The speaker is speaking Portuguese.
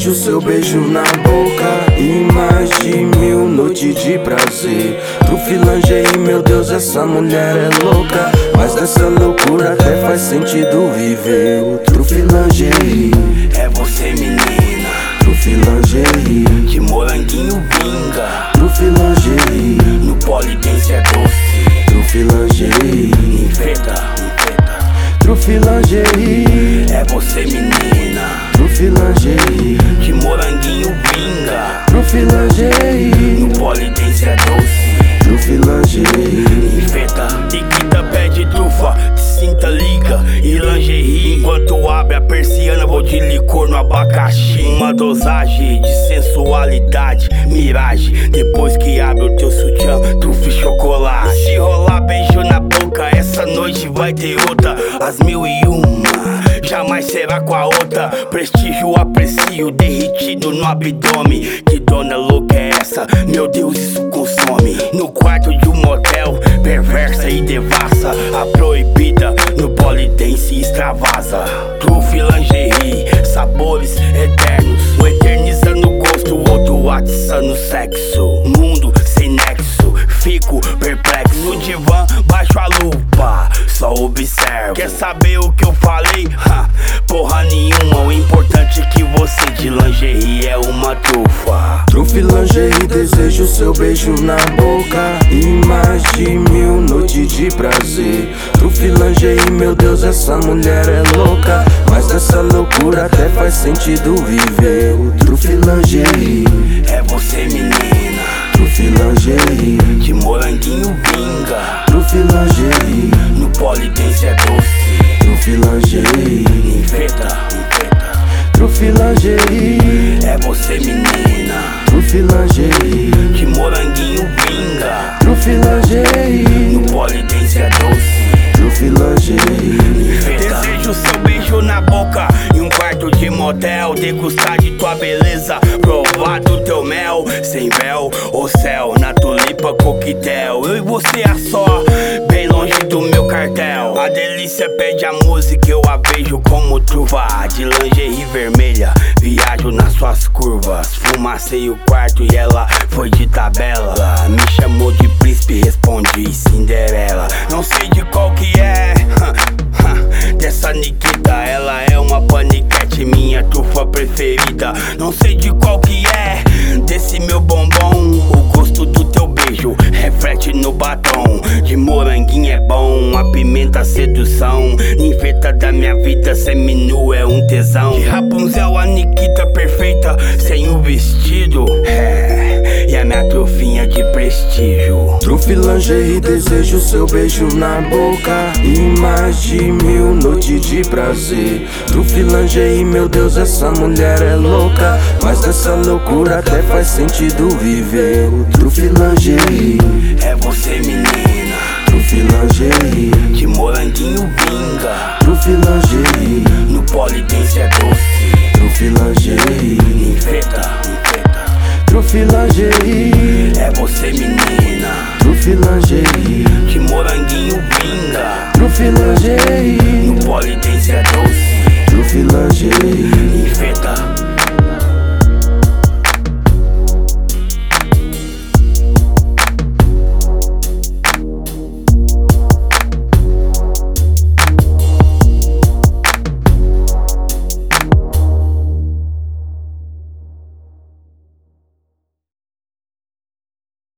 desejo seu beijo na boca e mais de 1000 noites de prazer. Trufe lingerie, meu Deus, essa mulher é louca, mas dessa loucura até faz sentido viver. O Trufe lingerie é você, menina. Trufe lingerie de moranguinho vinga. Trufe lingerie no polidense é doce. Trufe lingerie enfeita, enfeita. Trufe lingerie é você, menina. Trufe lingerie de moranguinho vinga. Trufe lingerie no polidense é doce. Trufe lingerie enfeita. Nikita pede trufa, sinta liga e lingerie. Enquanto abre a persiana, vou de licor no abacaxi. Uma dosagem de sensualidade, miragem. Depois que abre o teu sutiã, trufe chocolate. E se rolar beijo na boca, essa noite vai ter outra. As 1001, jamais será com a outra. Prestígio, aprecio, derretido no abdômen. Que dona louca é essa? Meu Deus, isso consome. No quarto de um motel, perversa e devassa. A proibida no polidense extravasa. Trufe lingerie, sabores eternos. Um eterniza no gosto, o outro atiça no sexo. Mundo sem nexo, fico perplexo. No divã, baixo a lupa, só observo. Quer saber o que eu falei? Porra nenhuma, o importante é que você de lingerie é uma trufa. Trufe lingerie, desejo seu beijo na boca e mais de 1000 noites de prazer. Trufe lingerie, meu Deus, essa mulher é louca, mas dessa loucura até faz sentido viver. O Trufe lingerie é você, menina. Trufe lingerie de moranguinho vinga. Trufe lingerie no polidense é doce. Trufe lingerie enfeita, enfeita. Trufe lingerie é você, menina. Trufe lingerie de moranguinho vinga. Trufe lingerie no polidense é doce. Trufe lingerie enfeita. Desejo seu beijo na boca em um quarto de motel. Degustar de tua beleza, provar do teu mel. Sem véu, o céu, na tulipa coquetel. Eu e você a só, bem longe do meu cartel. A delícia pede a música, eu a beijo como truva. De lingerie vermelha, viajo nas suas curvas. Fumacei o quarto e ela foi de tabela. Me chamou de príncipe, respondi Cinderela. Não sei de qual que é dessa Nikita, ela é uma paniquete, minha trufa preferida. Não sei de qual que é desse meu bombom. O gosto do teu beijo reflete no batom. De moranguinho é bom, a pimenta sedução. Ninfeta da minha vida, seminu é um tesão. De Rapunzel a Nikita perfeita, sem o vestido. E a minha trufinha de prestígio. Trufe lingerie, desejo seu beijo na boca e mais de 1000 noites de prazer. Trufe lingerie, meu Deus, essa mulher é louca, mas dessa loucura até faz sentido viver. O Trufe lingerie é você, menina. Trufe lingerie de moranguinho vinga. Trufe lingerie no polidense é doce. Trufe lingerie enfeita, enfeita. Trufe lingerie é você, menina. Trufe lingerie de moranguinho vinga. Trufe lingerie no polidense é doce. Trufe lingerie